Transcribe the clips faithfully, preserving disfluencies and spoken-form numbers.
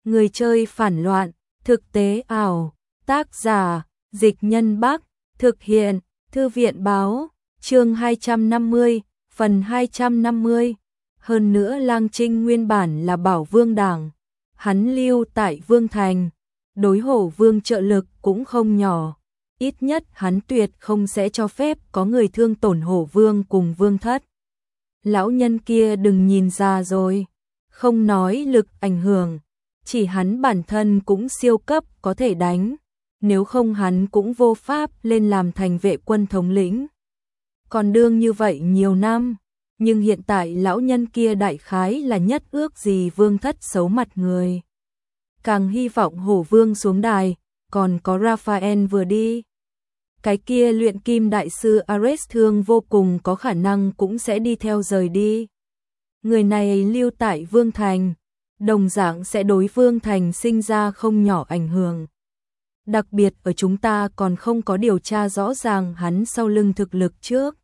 Người chơi phản loạn, thực tế ảo, tác giả, Dịch Nhân Bắc, thực hiện, Thư viện báo, chương hai trăm năm mươi, phần hai trăm năm mươi. Hơn nữa Lang Trinh nguyên bản là bảo vương đảng, hắn lưu tại Vương Thành, đối Hổ Vương trợ lực cũng không nhỏ, ít nhất hắn tuyệt không sẽ cho phép có người thương tổn Hổ Vương cùng Vương Thất. Lão nhân kia đừng nhìn ra rồi, không nói lực ảnh hưởng, chỉ hắn bản thân cũng siêu cấp có thể đánh, nếu không hắn cũng vô pháp lên làm thành vệ quân thống lĩnh. Còn đương như vậy nhiều năm, nhưng hiện tại lão nhân kia đại khái là nhất ước gì Vương Thất xấu mặt người. Càng hy vọng Hổ Vương xuống đài, còn có Raphael vừa đi. Cái kia luyện kim đại sư Ares Thương vô cùng có khả năng cũng sẽ đi theo rời đi. Người này lưu tại Vương Thành, đồng dạng sẽ đối Vương Thành sinh ra không nhỏ ảnh hưởng. Đặc biệt ở chúng ta còn không có điều tra rõ ràng hắn sau lưng thực lực trước.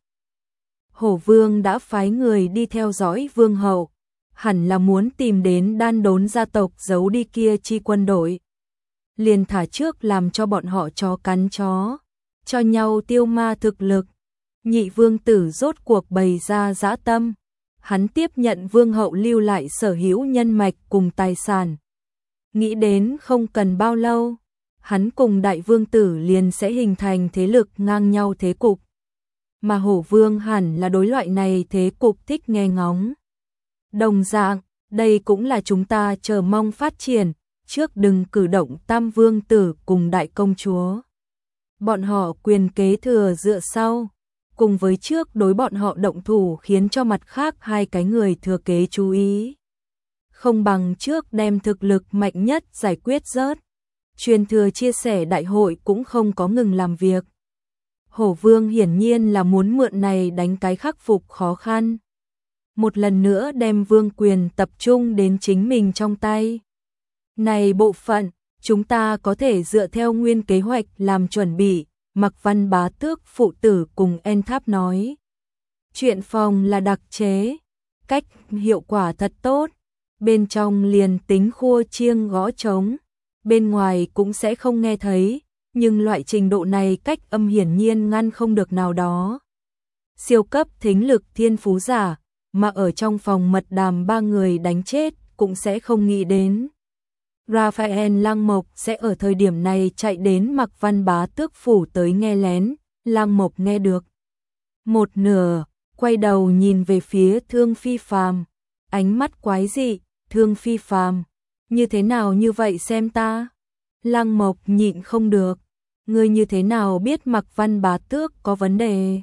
Hổ Vương đã phái người đi theo dõi Vương hậu, hẳn là muốn tìm đến đan đốn gia tộc giấu đi kia chi quân đội. Liền thả trước làm cho bọn họ chó cắn chó, cho nhau tiêu ma thực lực. Nhị vương tử rốt cuộc bày ra dã tâm. Hắn tiếp nhận vương hậu lưu lại sở hữu nhân mạch cùng tài sản. Nghĩ đến không cần bao lâu, hắn cùng đại vương tử liền sẽ hình thành thế lực ngang nhau thế cục. Mà Hổ Vương hẳn là đối loại này thế cục thích nghe ngóng. Đồng dạng, đây cũng là chúng ta chờ mong phát triển, trước đừng cử động tam vương tử cùng đại công chúa. Bọn họ quyền kế thừa dựa sau, cùng với trước đối bọn họ động thủ khiến cho mặt khác hai cái người thừa kế chú ý. Không bằng trước đem thực lực mạnh nhất giải quyết rớt. Truyền thừa chia sẻ đại hội cũng không có ngừng làm việc. Hổ Vương hiển nhiên là muốn mượn này đánh cái khắc phục khó khăn. Một lần nữa đem vương quyền tập trung đến chính mình trong tay. Này bộ phận, chúng ta có thể dựa theo nguyên kế hoạch làm chuẩn bị, Mạc Văn Bá Tước phụ tử cùng En Tháp nói. Chuyện phòng là đặc chế, cách hiệu quả thật tốt, bên trong liền tính khua chiêng gõ trống, bên ngoài cũng sẽ không nghe thấy, nhưng loại trình độ này cách âm hiển nhiên ngăn không được nào đó. Siêu cấp thính lực thiên phú giả, mà ở trong phòng mật đàm ba người đánh chết cũng sẽ không nghĩ đến. Raphael Lang Mộc sẽ ở thời điểm này chạy đến Mạc Văn Bá Tước phủ tới nghe lén, Lang Mộc nghe được. Một nửa, quay đầu nhìn về phía Thương Phi Phàm, ánh mắt quái dị, Thương Phi Phàm, như thế nào như vậy xem ta? Lang Mộc nhịn không được, ngươi như thế nào biết Mạc Văn Bá Tước có vấn đề?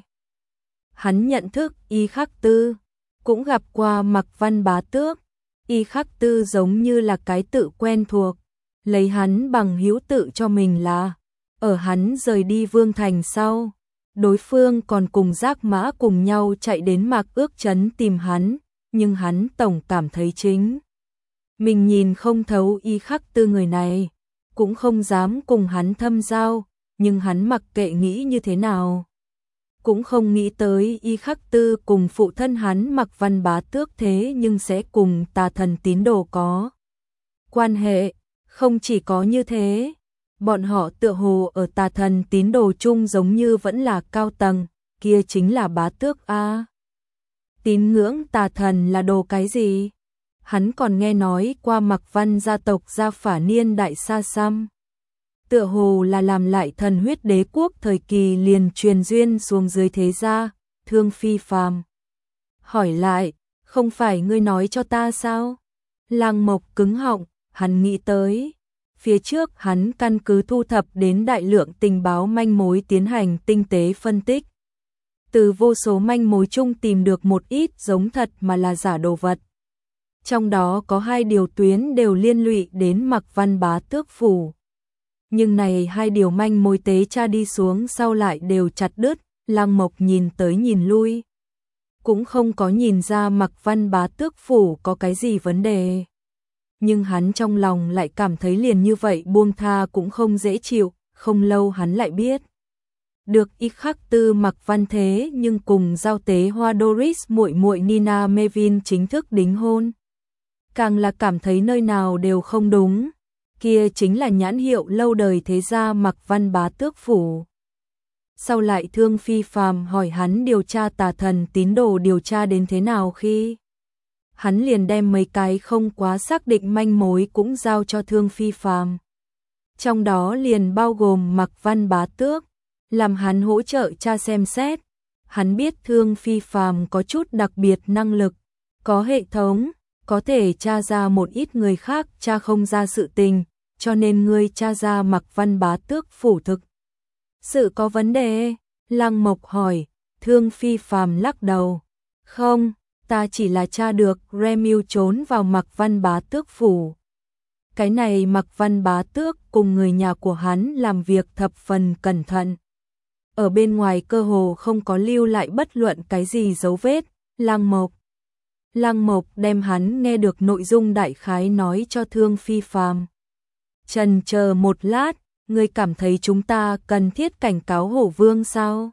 Hắn nhận thức Y Khắc Tư, cũng gặp qua Mạc Văn Bá Tước. Y Khắc Tư giống như là cái tự quen thuộc, lấy hắn bằng hữu tự cho mình là, ở hắn rời đi Vương Thành sau, đối phương còn cùng Giác Mã cùng nhau chạy đến Mạc Ước Trấn tìm hắn, nhưng hắn tổng cảm thấy chính mình nhìn không thấu Y Khắc Tư người này, cũng không dám cùng hắn thâm giao, nhưng hắn mặc kệ nghĩ như thế nào. Cũng không nghĩ tới Y Khắc Tư cùng phụ thân hắn Mạc Văn Bá Tước thế nhưng sẽ cùng tà thần tín đồ có quan hệ. Không chỉ có như thế, bọn họ tựa hồ ở tà thần tín đồ chung giống như vẫn là cao tầng, kia chính là Bá Tước a. Tín ngưỡng tà thần là đồ cái gì? Hắn còn nghe nói qua Mạc Văn gia tộc Gia Phả Niên đại xa xăm. Tựa hồ là làm lại thần huyết đế quốc thời kỳ liền truyền duyên xuống dưới thế gia. Thương Phi Phàm hỏi lại, không phải ngươi nói cho ta sao? Lang Mộc cứng họng, hắn nghĩ tới. Phía trước hắn căn cứ thu thập đến đại lượng tình báo manh mối tiến hành tinh tế phân tích. Từ vô số manh mối chung tìm được một ít giống thật mà là giả đồ vật. Trong đó có hai điều tuyến đều liên lụy đến Mạc Văn Bá Tước phủ. Nhưng này hai điều manh mối tế tra đi xuống sau lại đều chặt đứt, Lang Mộc nhìn tới nhìn lui. Cũng không có nhìn ra Mạc Văn Bá Tước phủ có cái gì vấn đề. Nhưng hắn trong lòng lại cảm thấy liền như vậy buông tha cũng không dễ chịu, không lâu hắn lại biết. Được Y Khắc Tư Mạc Văn thế nhưng cùng giao tế hoa Doris muội muội Nina Mevin chính thức đính hôn. càng là cảm thấy nơi nào đều không đúng. Kia chính là nhãn hiệu lâu đời thế gia Mạc Văn Bá Tước phủ. Sau lại Thương Phi Phàm hỏi hắn điều tra tà thần tín đồ điều tra đến thế nào khi hắn liền đem mấy cái không quá xác định manh mối cũng giao cho Thương Phi Phàm. Trong đó liền bao gồm Mạc Văn Bá Tước, làm hắn hỗ trợ tra xem xét. Hắn biết Thương Phi Phàm có chút đặc biệt năng lực, có hệ thống, có thể tra ra một ít người khác tra không ra sự tình, cho nên ngươi tra ra Mạc Văn Bá Tước phủ thực sự có vấn đề. Lăng Mộc hỏi. Thương Phi Phàm lắc đầu. Không, ta chỉ là tra được Remil trốn vào Mạc Văn Bá Tước phủ. Cái này Mạc Văn Bá Tước cùng người nhà của hắn làm việc thập phần cẩn thận. Ở bên ngoài cơ hồ không có lưu lại bất luận cái gì dấu vết. Lăng Mộc. Lăng Mộc đem hắn nghe được nội dung đại khái nói cho Thương Phi Phàm. Trần chờ một lát, ngươi cảm thấy chúng ta cần thiết cảnh cáo Hổ Vương sao?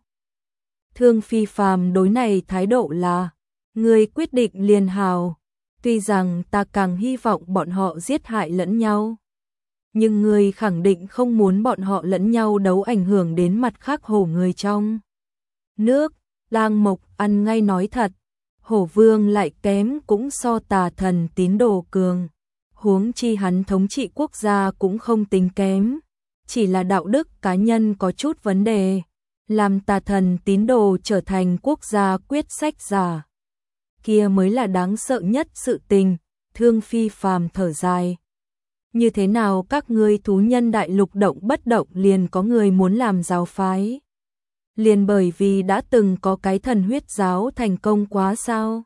Thương Phi Phàm đối này thái độ là, ngươi quyết định liền hào, tuy rằng ta càng hy vọng bọn họ giết hại lẫn nhau. Nhưng ngươi khẳng định không muốn bọn họ lẫn nhau đấu ảnh hưởng đến mặt khác hổ người trong nước. Lang Mộc ăn ngay nói thật, Hổ Vương lại kém cũng so tà thần tín đồ cường. Huống chi hắn thống trị quốc gia cũng không tính kém, chỉ là đạo đức cá nhân có chút vấn đề, làm tà thần tín đồ trở thành quốc gia quyết sách giả. Kia mới là đáng sợ nhất sự tình. Thương Phi Phàm thở dài. Như thế nào các ngươi thú nhân đại lục động bất động liền có người muốn làm giáo phái? Liền bởi vì đã từng có cái thần huyết giáo thành công quá sao?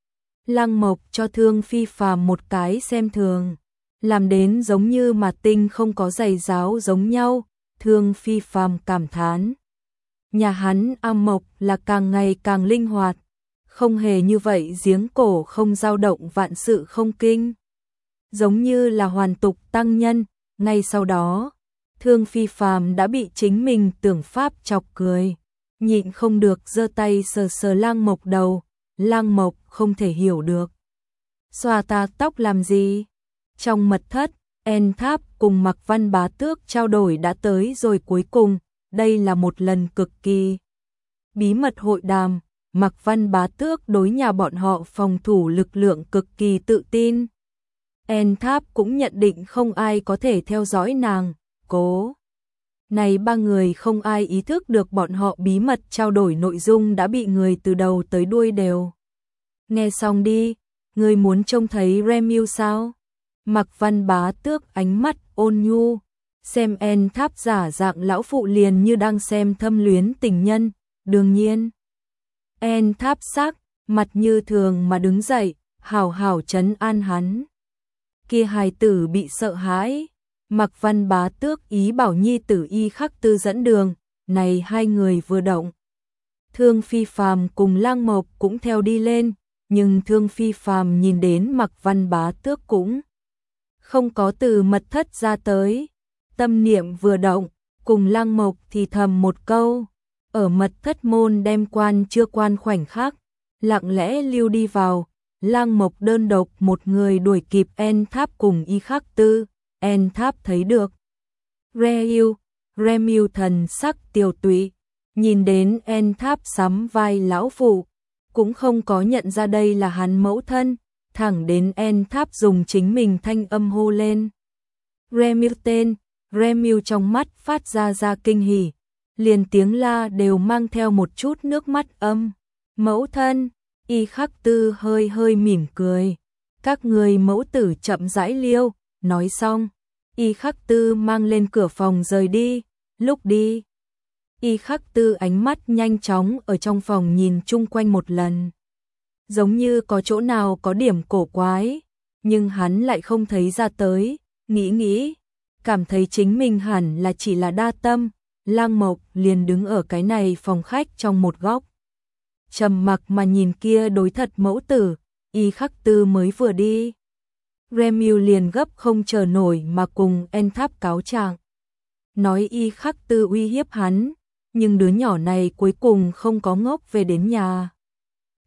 Lăng Mộc cho Thương Phi Phàm một cái xem thường, làm đến giống như mà tinh không có giày giáo giống nhau. Thương Phi Phàm cảm thán, nhà hắn Am Mộc là càng ngày càng linh hoạt, không hề như vậy giếng cổ không dao động vạn sự không kinh, giống như là hoàn tục tăng nhân. Ngay sau đó, Thương Phi Phàm đã bị chính mình tưởng pháp chọc cười, nhịn không được giơ tay sờ sờ Lăng Mộc đầu. Lăng Mộc không thể hiểu được, xoa ta tóc làm gì? Trong mật thất, En Tháp cùng Mạc Văn Bá Tước trao đổi đã tới rồi cuối cùng. Đây là một lần cực kỳ bí mật hội đàm. Mạc Văn Bá Tước đối nhà bọn họ phòng thủ lực lượng cực kỳ tự tin. En Tháp cũng nhận định không ai có thể theo dõi nàng. Cố này ba người không ai ý thức được bọn họ bí mật trao đổi nội dung đã bị người từ đầu tới đuôi đều nghe xong đi. Người muốn trông thấy Remil sao? Mạc Văn Bá Tước ánh mắt ôn nhu, xem En Tháp giả dạng lão phụ liền như đang xem thâm luyến tình nhân. Đương nhiên, En Tháp sắc mặt như thường mà đứng dậy, hảo hảo trấn an hắn. Kia hài tử bị sợ hãi. Mạc Văn Bá Tước ý bảo nhi tử Y Khắc Tư dẫn đường. Này hai người vừa động, Thương Phi Phàm cùng Lang Mộc cũng theo đi lên, nhưng Thương Phi Phàm nhìn đến Mạc Văn Bá Tước cũng không có từ mật thất ra tới, tâm niệm vừa động, cùng Lang Mộc thì thầm một câu, ở mật thất môn đem quan chưa quan khoảnh khắc, lặng lẽ lưu đi vào. Lang Mộc đơn độc một người đuổi kịp En Tháp cùng Y Khắc Tư. En Tháp thấy được Remil, Remil thần sắc tiều tụy, nhìn đến En Tháp sắm vai lão phụ, cũng không có nhận ra đây là hắn mẫu thân, thẳng đến En Tháp dùng chính mình thanh âm hô lên Remil tên. Remil trong mắt phát ra ra kinh hỉ, liền tiếng la đều mang theo một chút nước mắt âm. Mẫu thân. Y Khắc Tư hơi hơi mỉm cười. Các người mẫu tử chậm rãi liêu. Nói xong, Y Khắc Tư mang lên cửa phòng rời đi. Lúc đi, Y Khắc Tư ánh mắt nhanh chóng ở trong phòng nhìn chung quanh một lần, giống như có chỗ nào có điểm cổ quái, nhưng hắn lại không thấy ra tới. Nghĩ nghĩ, cảm thấy chính mình hẳn là chỉ là đa tâm. Lang Mộc liền đứng ở cái này phòng khách trong một góc, trầm mặc mà nhìn kia đối thật mẫu tử. Y Khắc Tư mới vừa đi, Remil liền gấp không chờ nổi mà cùng En Tháp cáo trạng, nói Y Khắc Tư uy hiếp hắn, nhưng đứa nhỏ này cuối cùng không có ngốc về đến nhà.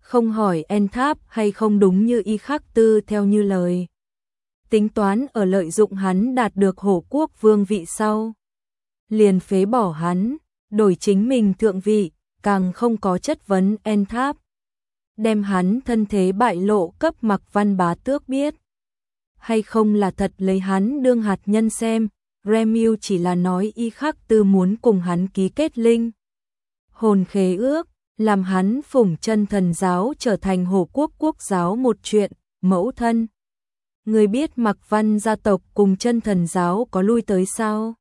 không hỏi En Tháp hay không đúng như Y Khắc Tư theo như lời. Tính toán ở lợi dụng hắn đạt được hổ quốc vương vị sau. Liền phế bỏ hắn, đổi chính mình thượng vị, càng không có chất vấn En Tháp. Đem hắn thân thế bại lộ cấp Mạc Văn Bá Tước biết. Hay không là thật lấy hắn đương hạt nhân xem, Remiu chỉ là nói Y Khắc Tư muốn cùng hắn ký kết linh hồn khế ước, làm hắn phủng chân thần giáo trở thành hổ quốc quốc giáo một chuyện, mẫu thân. Người biết Mạc Văn gia tộc cùng chân thần giáo có lui tới sao?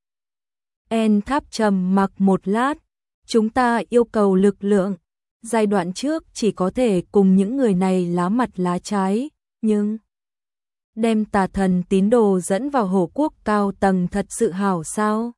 En Tháp trầm mặc một lát, chúng ta yêu cầu lực lượng, giai đoạn trước chỉ có thể cùng những người này lá mặt lá trái, nhưng đem tà thần tín đồ dẫn vào hổ quốc cao tầng thật sự hảo sao?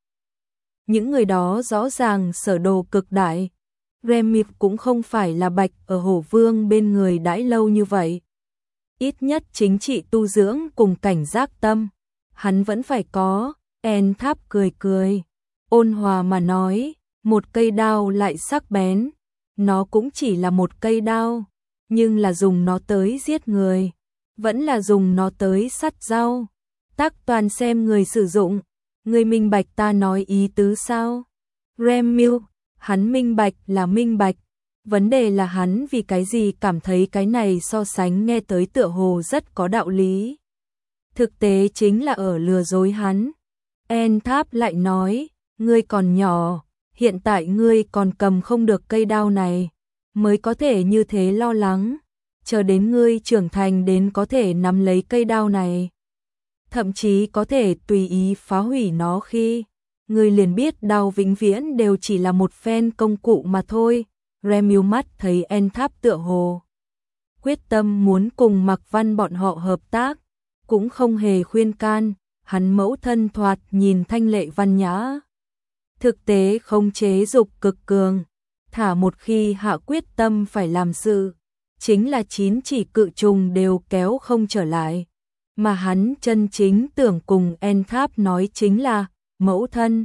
Những người đó rõ ràng sở đồ cực đại, Remiu cũng không phải là bạch ở hổ vương bên người đãi lâu như vậy. Ít nhất chính trị tu dưỡng cùng cảnh giác tâm, hắn vẫn phải có. En Tháp cười cười, ôn hòa mà nói, một cây đao lại sắc bén, nó cũng chỉ là một cây đao, nhưng là dùng nó tới giết người, vẫn là dùng nó tới sắt rau. Tác toàn xem người sử dụng, người minh bạch ta nói ý tứ sao? Remiu, hắn minh bạch là minh bạch, vấn đề là hắn vì cái gì cảm thấy cái này so sánh nghe tới tựa hồ rất có đạo lý. Thực tế chính là ở lừa dối hắn. En Tháp lại nói, ngươi còn nhỏ, hiện tại ngươi còn cầm không được cây đao này, mới có thể như thế lo lắng, chờ đến ngươi trưởng thành đến có thể nắm lấy cây đao này, thậm chí có thể tùy ý phá hủy nó khi, ngươi liền biết đao vĩnh viễn đều chỉ là một phen công cụ mà thôi. Remiu mắt thấy En Tháp tựa hồ quyết tâm muốn cùng Mạc Văn bọn họ hợp tác, cũng không hề khuyên can, hắn mẫu thân thoạt nhìn thanh lệ văn nhã. Thực tế không chế dục cực cường, thả một khi hạ quyết tâm phải làm sự, chính là chín chỉ cự trùng đều kéo không trở lại. Mà hắn chân chính tưởng cùng En Tháp nói chính là, mẫu thân,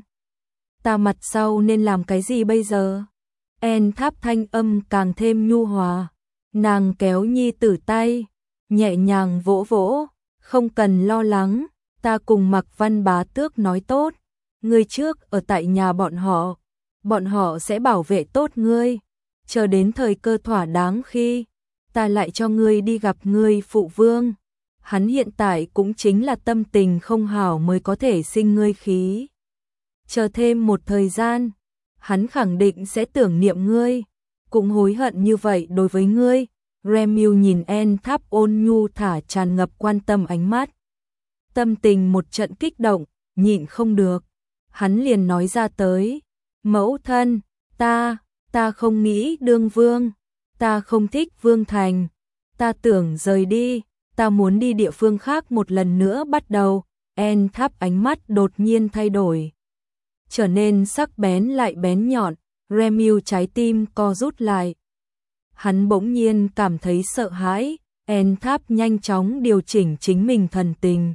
ta mặt sau nên làm cái gì bây giờ? En Tháp thanh âm càng thêm nhu hòa, nàng kéo nhi tử tay, nhẹ nhàng vỗ vỗ, không cần lo lắng, ta cùng Mạc Văn Bá Tước nói tốt, ngươi trước ở tại nhà bọn họ, bọn họ sẽ bảo vệ tốt ngươi, chờ đến thời cơ thỏa đáng khi, ta lại cho ngươi đi gặp ngươi phụ vương. Hắn hiện tại cũng chính là tâm tình không hảo mới có thể sinh ngươi khí. Chờ thêm một thời gian, hắn khẳng định sẽ tưởng niệm ngươi, cũng hối hận như vậy đối với ngươi. Remiu nhìn En Tháp ôn nhu thả tràn ngập quan tâm ánh mắt. Tâm tình một trận kích động, nhịn không được. Hắn liền nói ra tới, mẫu thân, ta, ta không nghĩ đương vương, ta không thích vương thành, ta tưởng rời đi, ta muốn đi địa phương khác một lần nữa bắt đầu. En Tháp ánh mắt đột nhiên thay đổi, trở nên sắc bén lại bén nhọn, Remiu trái tim co rút lại. Hắn bỗng nhiên cảm thấy sợ hãi, En Tháp nhanh chóng điều chỉnh chính mình thần tình.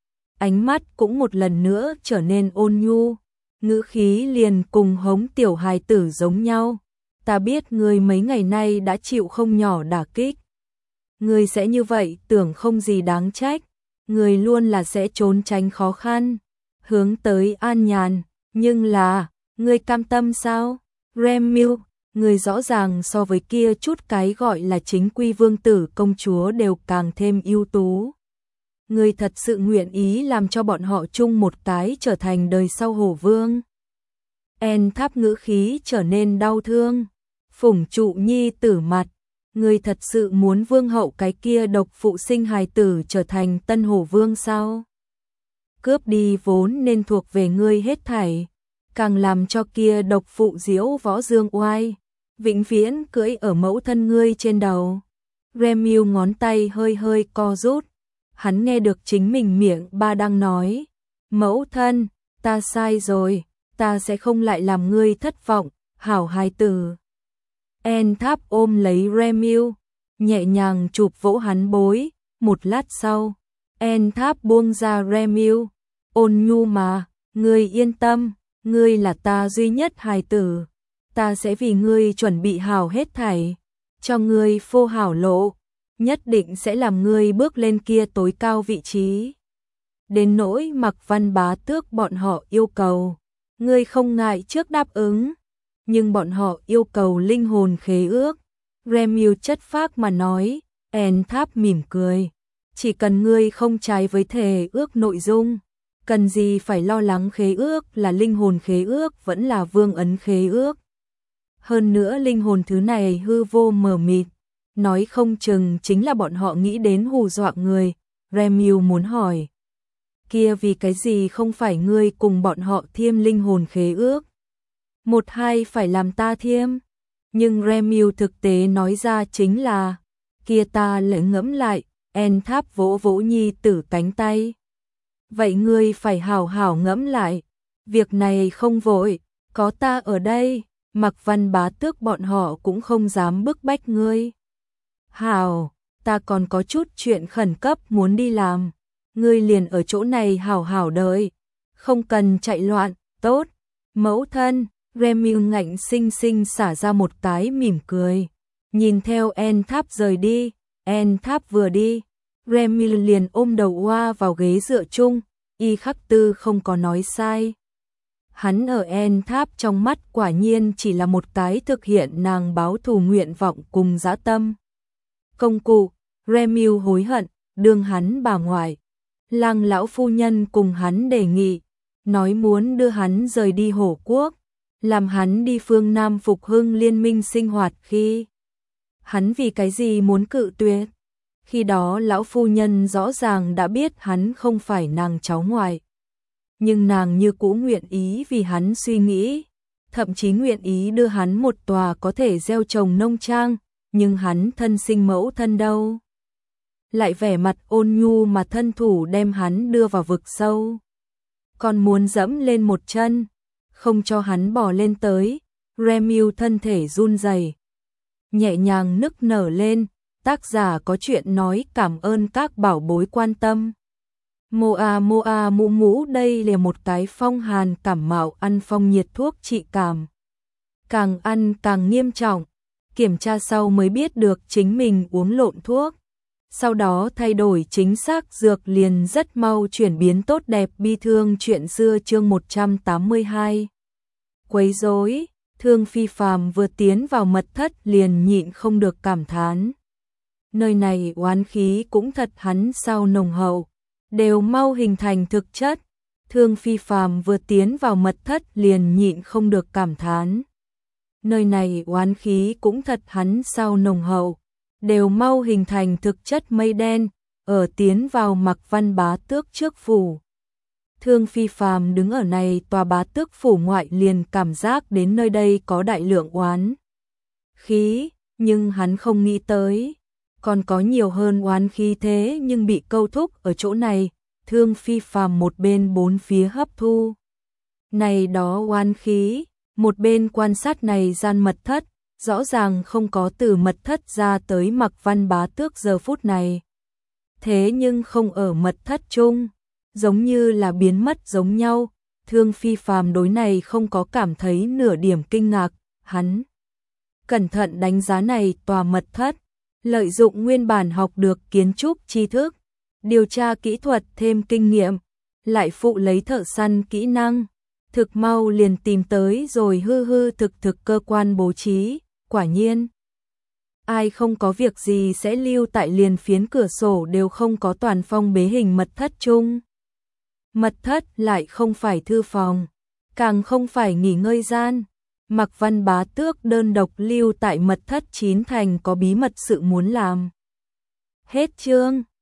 Ánh mắt cũng một lần nữa trở nên ôn nhu, ngữ khí liền cùng hống tiểu hài tử giống nhau. Ta biết ngươi mấy ngày nay đã chịu không nhỏ đả kích. Ngươi sẽ như vậy tưởng không gì đáng trách, ngươi luôn là sẽ trốn tránh khó khăn, hướng tới an nhàn, nhưng là, ngươi cam tâm sao? Remiu, ngươi rõ ràng so với kia chút cái gọi là chính quy vương tử công chúa đều càng thêm ưu tú. Ngươi thật sự nguyện ý làm cho bọn họ chung một cái trở thành đời sau hổ vương. En Tháp ngữ khí trở nên đau thương, phủng trụ nhi tử mặt. Ngươi thật sự muốn vương hậu cái kia độc phụ sinh hài tử trở thành tân hổ vương sao? Cướp đi vốn nên thuộc về ngươi hết thảy, càng làm cho kia độc phụ diễu võ dương oai, vĩnh viễn cưỡi ở mẫu thân ngươi trên đầu. Remiu ngón tay hơi hơi co rút, hắn nghe được chính mình miệng ba đang nói, mẫu thân, ta sai rồi, ta sẽ không lại làm ngươi thất vọng, hảo hài tử. En Tháp ôm lấy Remiu, nhẹ nhàng chụp vỗ hắn bối, một lát sau, En Tháp buông ra Remiu, ôn nhu mà, ngươi yên tâm, ngươi là ta duy nhất hài tử, ta sẽ vì ngươi chuẩn bị hảo hết thảy, cho ngươi phô hảo lộ, nhất định sẽ làm ngươi bước lên kia tối cao vị trí. Đến nỗi Mạc Văn Bá Tước bọn họ yêu cầu, ngươi không ngại trước đáp ứng, nhưng bọn họ yêu cầu linh hồn khế ước. Remil chất phác mà nói. En Tháp mỉm cười, chỉ cần ngươi không trái với thề ước nội dung, cần gì phải lo lắng khế ước là linh hồn khế ước vẫn là vương ấn khế ước. Hơn nữa linh hồn thứ này hư vô mờ mịt, nói không chừng chính là bọn họ nghĩ đến hù dọa người. Remil muốn hỏi, kia vì cái gì không phải ngươi cùng bọn họ thiêm linh hồn khế ước? Một hai phải làm ta thiêm, nhưng Remil thực tế nói ra chính là, kia ta lại ngẫm lại. En Tháp vỗ vỗ nhi tử cánh tay. Vậy ngươi phải hảo hảo ngẫm lại, việc này không vội, có ta ở đây, Mạc Văn Bá Tước bọn họ cũng không dám bức bách ngươi. Hảo, ta còn có chút chuyện khẩn cấp muốn đi làm, ngươi liền ở chỗ này hảo hảo đợi, không cần chạy loạn, tốt. Mẫu thân, Remil ngạnh sinh sinh xả ra một cái mỉm cười, nhìn theo En Tháp rời đi. En Tháp vừa đi, Remil liền ôm đầu oa vào ghế dựa chung. Y Khắc Tư không có nói sai. Hắn ở En Tháp trong mắt quả nhiên chỉ là một cái thực hiện nàng báo thù nguyện vọng cùng dã tâm công cụ. Remil hối hận, đương hắn bà ngoại, Lăng lão phu nhân cùng hắn đề nghị, nói muốn đưa hắn rời đi Hổ Quốc, làm hắn đi phương Nam phục hưng liên minh sinh hoạt khi. Hắn vì cái gì muốn cự tuyệt? Khi đó lão phu nhân rõ ràng đã biết hắn không phải nàng cháu ngoại. Nhưng nàng như cũ nguyện ý vì hắn suy nghĩ, thậm chí nguyện ý đưa hắn một tòa có thể gieo trồng nông trang, nhưng hắn thân sinh mẫu thân đâu? Lại vẻ mặt ôn nhu mà thân thủ đem hắn đưa vào vực sâu. Còn muốn dẫm lên một chân, không cho hắn bò lên tới. Remil thân thể run rẩy, nhẹ nhàng nức nở lên. Tác giả có chuyện nói cảm ơn các bảo bối quan tâm. Moa Moa Mũ Mũ, đây là một cái phong hàn cảm mạo ăn phong nhiệt thuốc trị cảm. Càng ăn càng nghiêm trọng, kiểm tra sau mới biết được chính mình uống lộn thuốc. Sau đó thay đổi chính xác dược liền rất mau chuyển biến tốt đẹp. Bi thương chuyện xưa chương một trăm tám mươi hai. Quấy rối. Thương Phi Phàm vừa tiến vào mật thất liền nhịn không được cảm thán. Nơi này oán khí cũng thật hắn sao nồng hậu, đều mau hình thành thực chất. Thương Phi Phàm vừa tiến vào mật thất liền nhịn không được cảm thán. Nơi này oán khí cũng thật hắn sao nồng hậu, đều mau hình thành thực chất. Mây đen ở tiến vào Mạc Văn Bá Tước trước phủ. Thương Phi Phàm đứng ở này tòa bá tước phủ ngoại liền cảm giác đến nơi đây có đại lượng oán khí, nhưng hắn không nghĩ tới còn có nhiều hơn oán khí thế nhưng bị câu thúc ở chỗ này. Thương Phi Phàm một bên bốn phía hấp thu này đó oán khí, một bên quan sát này gian mật thất, rõ ràng không có từ mật thất ra tới Mạc Văn Bá Tước giờ phút này. Thế nhưng không ở mật thất chung, giống như là biến mất giống nhau. Thương Phi Phàm đối này không có cảm thấy nửa điểm kinh ngạc, hắn cẩn thận đánh giá này tòa mật thất, lợi dụng nguyên bản học được kiến trúc tri thức, điều tra kỹ thuật thêm kinh nghiệm, lại phụ lấy thợ săn kỹ năng, thực mau liền tìm tới rồi hư hư thực thực cơ quan bố trí. Quả nhiên, ai không có việc gì sẽ lưu tại liền phiến cửa sổ đều không có toàn phong bế hình mật thất chung. Mật thất lại không phải thư phòng, càng không phải nghỉ ngơi gian. Mạc Văn Bá Tước đơn độc lưu tại mật thất chín thành có bí mật sự muốn làm. Hết chương.